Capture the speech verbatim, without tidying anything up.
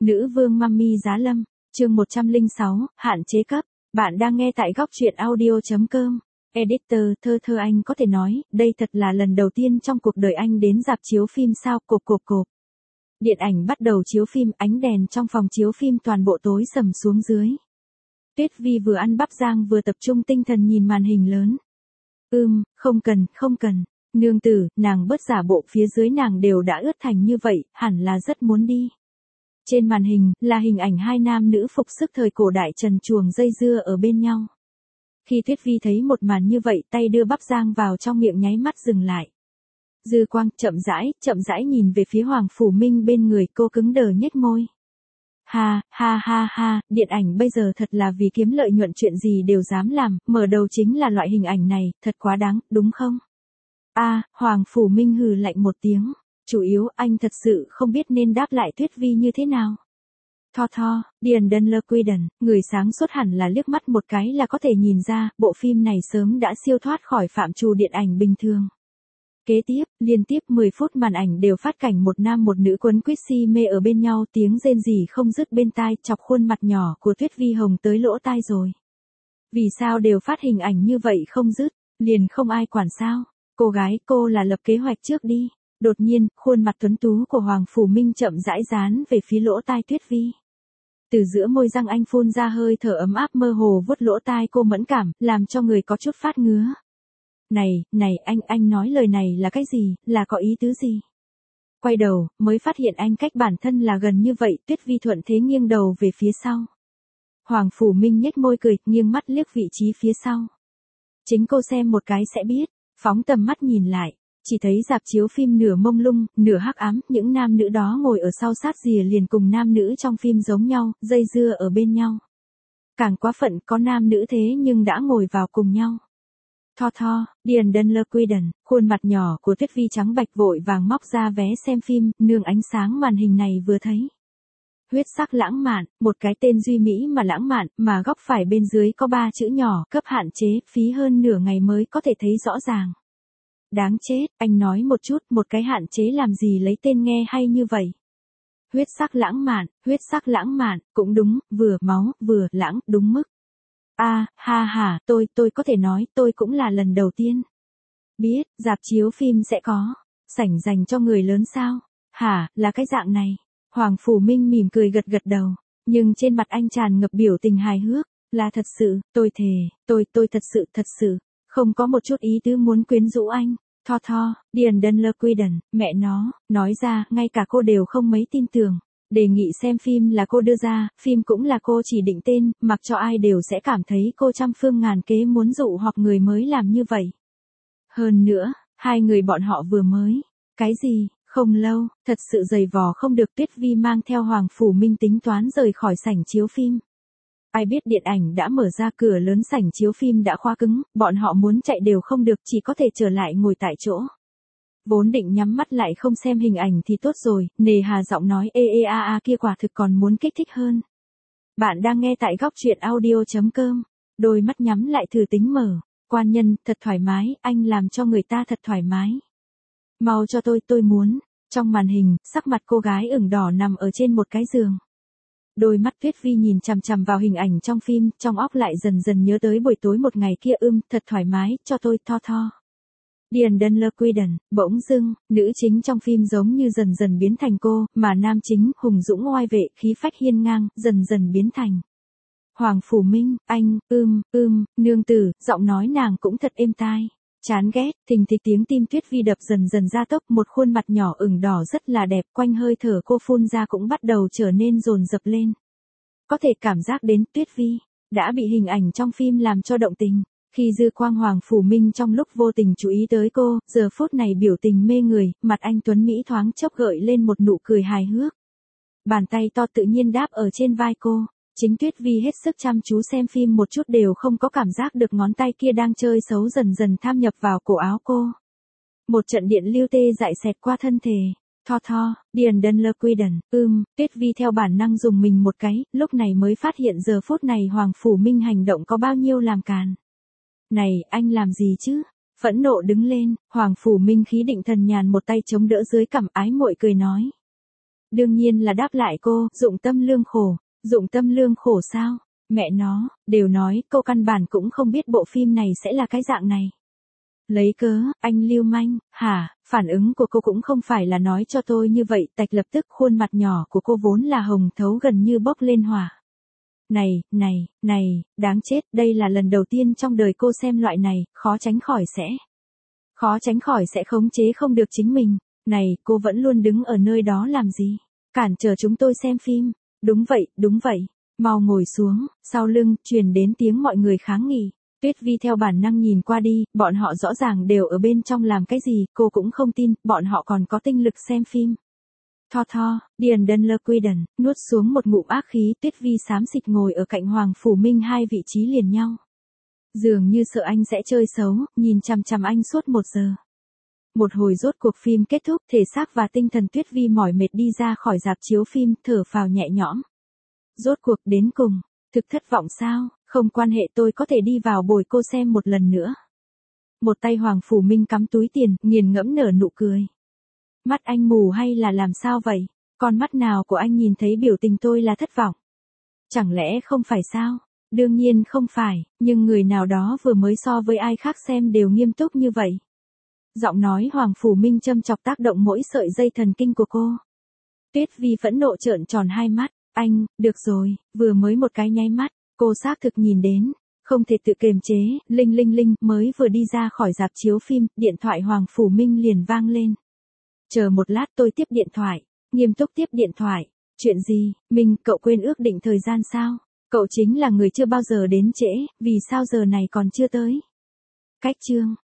Nữ vương Mummy Giá Lâm, chương một trăm lẻ sáu, hạn chế cấp. Bạn đang nghe tại góc truyện audio chấm com. Editor, thơ thơ anh có thể nói, đây thật là lần đầu tiên trong cuộc đời anh đến rạp chiếu phim sao, cộp cộp cộp. Điện ảnh bắt đầu chiếu phim, ánh đèn trong phòng chiếu phim toàn bộ tối sầm xuống dưới. Tuyết Vi vừa ăn bắp rang vừa tập trung tinh thần nhìn màn hình lớn. Ưm, không cần, không cần. Nương tử, nàng bớt giả bộ, phía dưới nàng đều đã ướt thành như vậy, hẳn là rất muốn đi. Trên màn hình, là hình ảnh hai nam nữ phục sức thời cổ đại trần truồng dây dưa ở bên nhau. Khi Tuyết Vi thấy một màn như vậy, tay đưa bắp rang vào trong miệng nháy mắt dừng lại. Dư quang, chậm rãi, chậm rãi nhìn về phía Hoàng Phủ Minh bên người, cô cứng đờ nhếch môi. Ha, ha ha ha, điện ảnh bây giờ thật là vì kiếm lợi nhuận chuyện gì đều dám làm, mở đầu chính là loại hình ảnh này, thật quá đáng, đúng không? A, à, Hoàng Phủ Minh hừ lạnh một tiếng. Chủ yếu anh thật sự không biết nên đáp lại Tuyết Vi như thế nào. Tho tho, Điền Đơn Lơ Quy Đần, người sáng suốt hẳn là liếc mắt một cái là có thể nhìn ra, bộ phim này sớm đã siêu thoát khỏi phạm trù điện ảnh bình thường. Kế tiếp, liên tiếp mười phút màn ảnh đều phát cảnh một nam một nữ quấn quýt si mê ở bên nhau, tiếng rên rỉ không dứt bên tai, chọc khuôn mặt nhỏ của Tuyết Vi hồng tới lỗ tai rồi. Vì sao đều phát hình ảnh như vậy không dứt, liền không ai quản sao? Cô gái, cô là lập kế hoạch trước đi. Đột nhiên, khuôn mặt tuấn tú của Hoàng Phủ Minh chậm rãi dán về phía lỗ tai Tuyết Vi. Từ giữa môi răng anh phun ra hơi thở ấm áp mơ hồ vuốt lỗ tai cô mẫn cảm, làm cho người có chút phát ngứa. Này, này, anh, anh nói lời này là cái gì, là có ý tứ gì? Quay đầu, mới phát hiện anh cách bản thân là gần như vậy, Tuyết Vi thuận thế nghiêng đầu về phía sau. Hoàng Phủ Minh nhếch môi cười, nghiêng mắt liếc vị trí phía sau. Chính cô xem một cái sẽ biết, phóng tầm mắt nhìn lại. Chỉ thấy rạp chiếu phim nửa mông lung, nửa hắc ám, những nam nữ đó ngồi ở sau sát rìa liền cùng nam nữ trong phim giống nhau, dây dưa ở bên nhau. Càng quá phận, có nam nữ thế nhưng đã ngồi vào cùng nhau. Tho tho, Điền Đơn Lơ Quy Đần, khuôn mặt nhỏ của Tuyết Vi trắng bạch vội vàng móc ra vé xem phim, nương ánh sáng màn hình này vừa thấy. Huyết sắc lãng mạn, một cái tên duy mỹ mà lãng mạn, mà góc phải bên dưới có ba chữ nhỏ, cấp hạn chế, phí hơn nửa ngày mới có thể thấy rõ ràng. Đáng chết, anh nói một chút, một cái hạn chế làm gì lấy tên nghe hay như vậy. Huyết sắc lãng mạn, huyết sắc lãng mạn, cũng đúng, vừa máu, vừa lãng, đúng mức. A, à, ha ha, tôi, tôi có thể nói, tôi cũng là lần đầu tiên. Biết, rạp chiếu phim sẽ có, sảnh dành cho người lớn sao? Hả, là cái dạng này. Hoàng Phủ Minh mỉm cười gật gật đầu, nhưng trên mặt anh tràn ngập biểu tình hài hước, là thật sự, tôi thề, tôi, tôi thật sự, thật sự. Không có một chút ý tứ muốn quyến rũ anh. Tho tho, Điền Đơn Lơ Quy Đần, mẹ nó, nói ra, ngay cả cô đều không mấy tin tưởng. Đề nghị xem phim là cô đưa ra, phim cũng là cô chỉ định tên, mặc cho ai đều sẽ cảm thấy cô trăm phương ngàn kế muốn dụ hoặc người mới làm như vậy. Hơn nữa, hai người bọn họ vừa mới. Cái gì, không lâu, thật sự giày vò không được, Tuyết Vi mang theo Hoàng Phủ Minh tính toán rời khỏi sảnh chiếu phim. Ai biết điện ảnh đã mở ra, cửa lớn sảnh chiếu phim đã khóa cứng, bọn họ muốn chạy đều không được, chỉ có thể trở lại ngồi tại chỗ. Vốn định nhắm mắt lại không xem hình ảnh thì tốt rồi, nề hà giọng nói ê ê a a kia quả thực còn muốn kích thích hơn. Bạn đang nghe tại góc truyện audio chấm com, đôi mắt nhắm lại thử tính mở, quan nhân, thật thoải mái, anh làm cho người ta thật thoải mái. Mau cho tôi, tôi muốn. Trong màn hình, sắc mặt cô gái ửng đỏ nằm ở trên một cái giường. Đôi mắt Tuyết Vi nhìn chằm chằm vào hình ảnh trong phim, trong óc lại dần dần nhớ tới buổi tối một ngày kia, ưm, thật thoải mái, cho tôi, tho tho. Điền Đơn Lơ Quy Đần, bỗng dưng, nữ chính trong phim giống như dần dần biến thành cô, mà nam chính, hùng dũng oai vệ, khí phách hiên ngang, dần dần biến thành Hoàng Phủ Minh, anh, ưm, ưm, nương tử, giọng nói nàng cũng thật êm tai. Chán ghét, thình thịch tiếng tim Tuyết Vi đập dần dần gia tốc, một khuôn mặt nhỏ ửng đỏ rất là đẹp, quanh hơi thở cô phun ra cũng bắt đầu trở nên dồn dập lên. Có thể cảm giác đến Tuyết Vi đã bị hình ảnh trong phim làm cho động tình. Khi dư quang Hoàng Phủ Minh trong lúc vô tình chú ý tới cô, giờ phút này biểu tình mê người, mặt anh tuấn mỹ thoáng chốc gợi lên một nụ cười hài hước. Bàn tay to tự nhiên đáp ở trên vai cô. Chính Tuyết Vi hết sức chăm chú xem phim, một chút đều không có cảm giác được ngón tay kia đang chơi xấu dần dần tham nhập vào cổ áo cô. Một trận điện lưu tê dại xẹt qua thân thể. Tho tho, Điền Đơn Lơ Quy Đần, ưm, Tuyết Vi theo bản năng dùng mình một cái, lúc này mới phát hiện giờ phút này Hoàng Phủ Minh hành động có bao nhiêu làm càn. Này, anh làm gì chứ? Phẫn nộ đứng lên, Hoàng Phủ Minh khí định thần nhàn một tay chống đỡ dưới cằm, ái muội cười nói. Đương nhiên là đáp lại cô, dụng tâm lương khổ. Dụng tâm lương khổ sao? Mẹ nó, đều nói, cô căn bản cũng không biết bộ phim này sẽ là cái dạng này. Lấy cớ, anh lưu manh, hả, phản ứng của cô cũng không phải là nói cho tôi như vậy, tạch lập tức khuôn mặt nhỏ của cô vốn là hồng thấu gần như bốc lên hỏa. Này, này, này, đáng chết, đây là lần đầu tiên trong đời cô xem loại này, khó tránh khỏi sẽ. Khó tránh khỏi sẽ khống chế không được chính mình. Này, cô vẫn luôn đứng ở nơi đó làm gì? Cản trở chúng tôi xem phim. Đúng vậy, đúng vậy. Mau ngồi xuống, sau lưng, truyền đến tiếng mọi người kháng nghị. Tuyết Vi theo bản năng nhìn qua đi, bọn họ rõ ràng đều ở bên trong làm cái gì, cô cũng không tin, bọn họ còn có tinh lực xem phim. Tho tho, Điền Đơn Lơ Quy Đần, nuốt xuống một ngụm ác khí, Tuyết Vi xám xịt ngồi ở cạnh Hoàng Phủ Minh hai vị trí liền nhau. Dường như sợ anh sẽ chơi xấu, nhìn chằm chằm anh suốt một giờ. Một hồi rốt cuộc phim kết thúc, thể xác và tinh thần Tuyết Vi mỏi mệt đi ra khỏi rạp chiếu phim, thở phào nhẹ nhõm. Rốt cuộc đến cùng, thực thất vọng sao, không quan hệ tôi có thể đi vào bồi cô xem một lần nữa. Một tay Hoàng Phủ Minh cắm túi tiền, nghiền ngẫm nở nụ cười. Mắt anh mù hay là làm sao vậy? Con mắt nào của anh nhìn thấy biểu tình tôi là thất vọng? Chẳng lẽ không phải sao? Đương nhiên không phải, nhưng người nào đó vừa mới so với ai khác xem đều nghiêm túc như vậy. Giọng nói Hoàng Phủ Minh châm chọc tác động mỗi sợi dây thần kinh của cô. Tuyết Vi phẫn nộ trợn tròn hai mắt. Anh, được rồi, vừa mới một cái nháy mắt, cô xác thực nhìn đến, không thể tự kiềm chế, linh linh linh, mới vừa đi ra khỏi rạp chiếu phim, điện thoại Hoàng Phủ Minh liền vang lên. Chờ một lát tôi tiếp điện thoại, nghiêm túc tiếp điện thoại, chuyện gì, Minh, cậu quên ước định thời gian sao? Cậu chính là người chưa bao giờ đến trễ, vì sao giờ này còn chưa tới? Cách chương.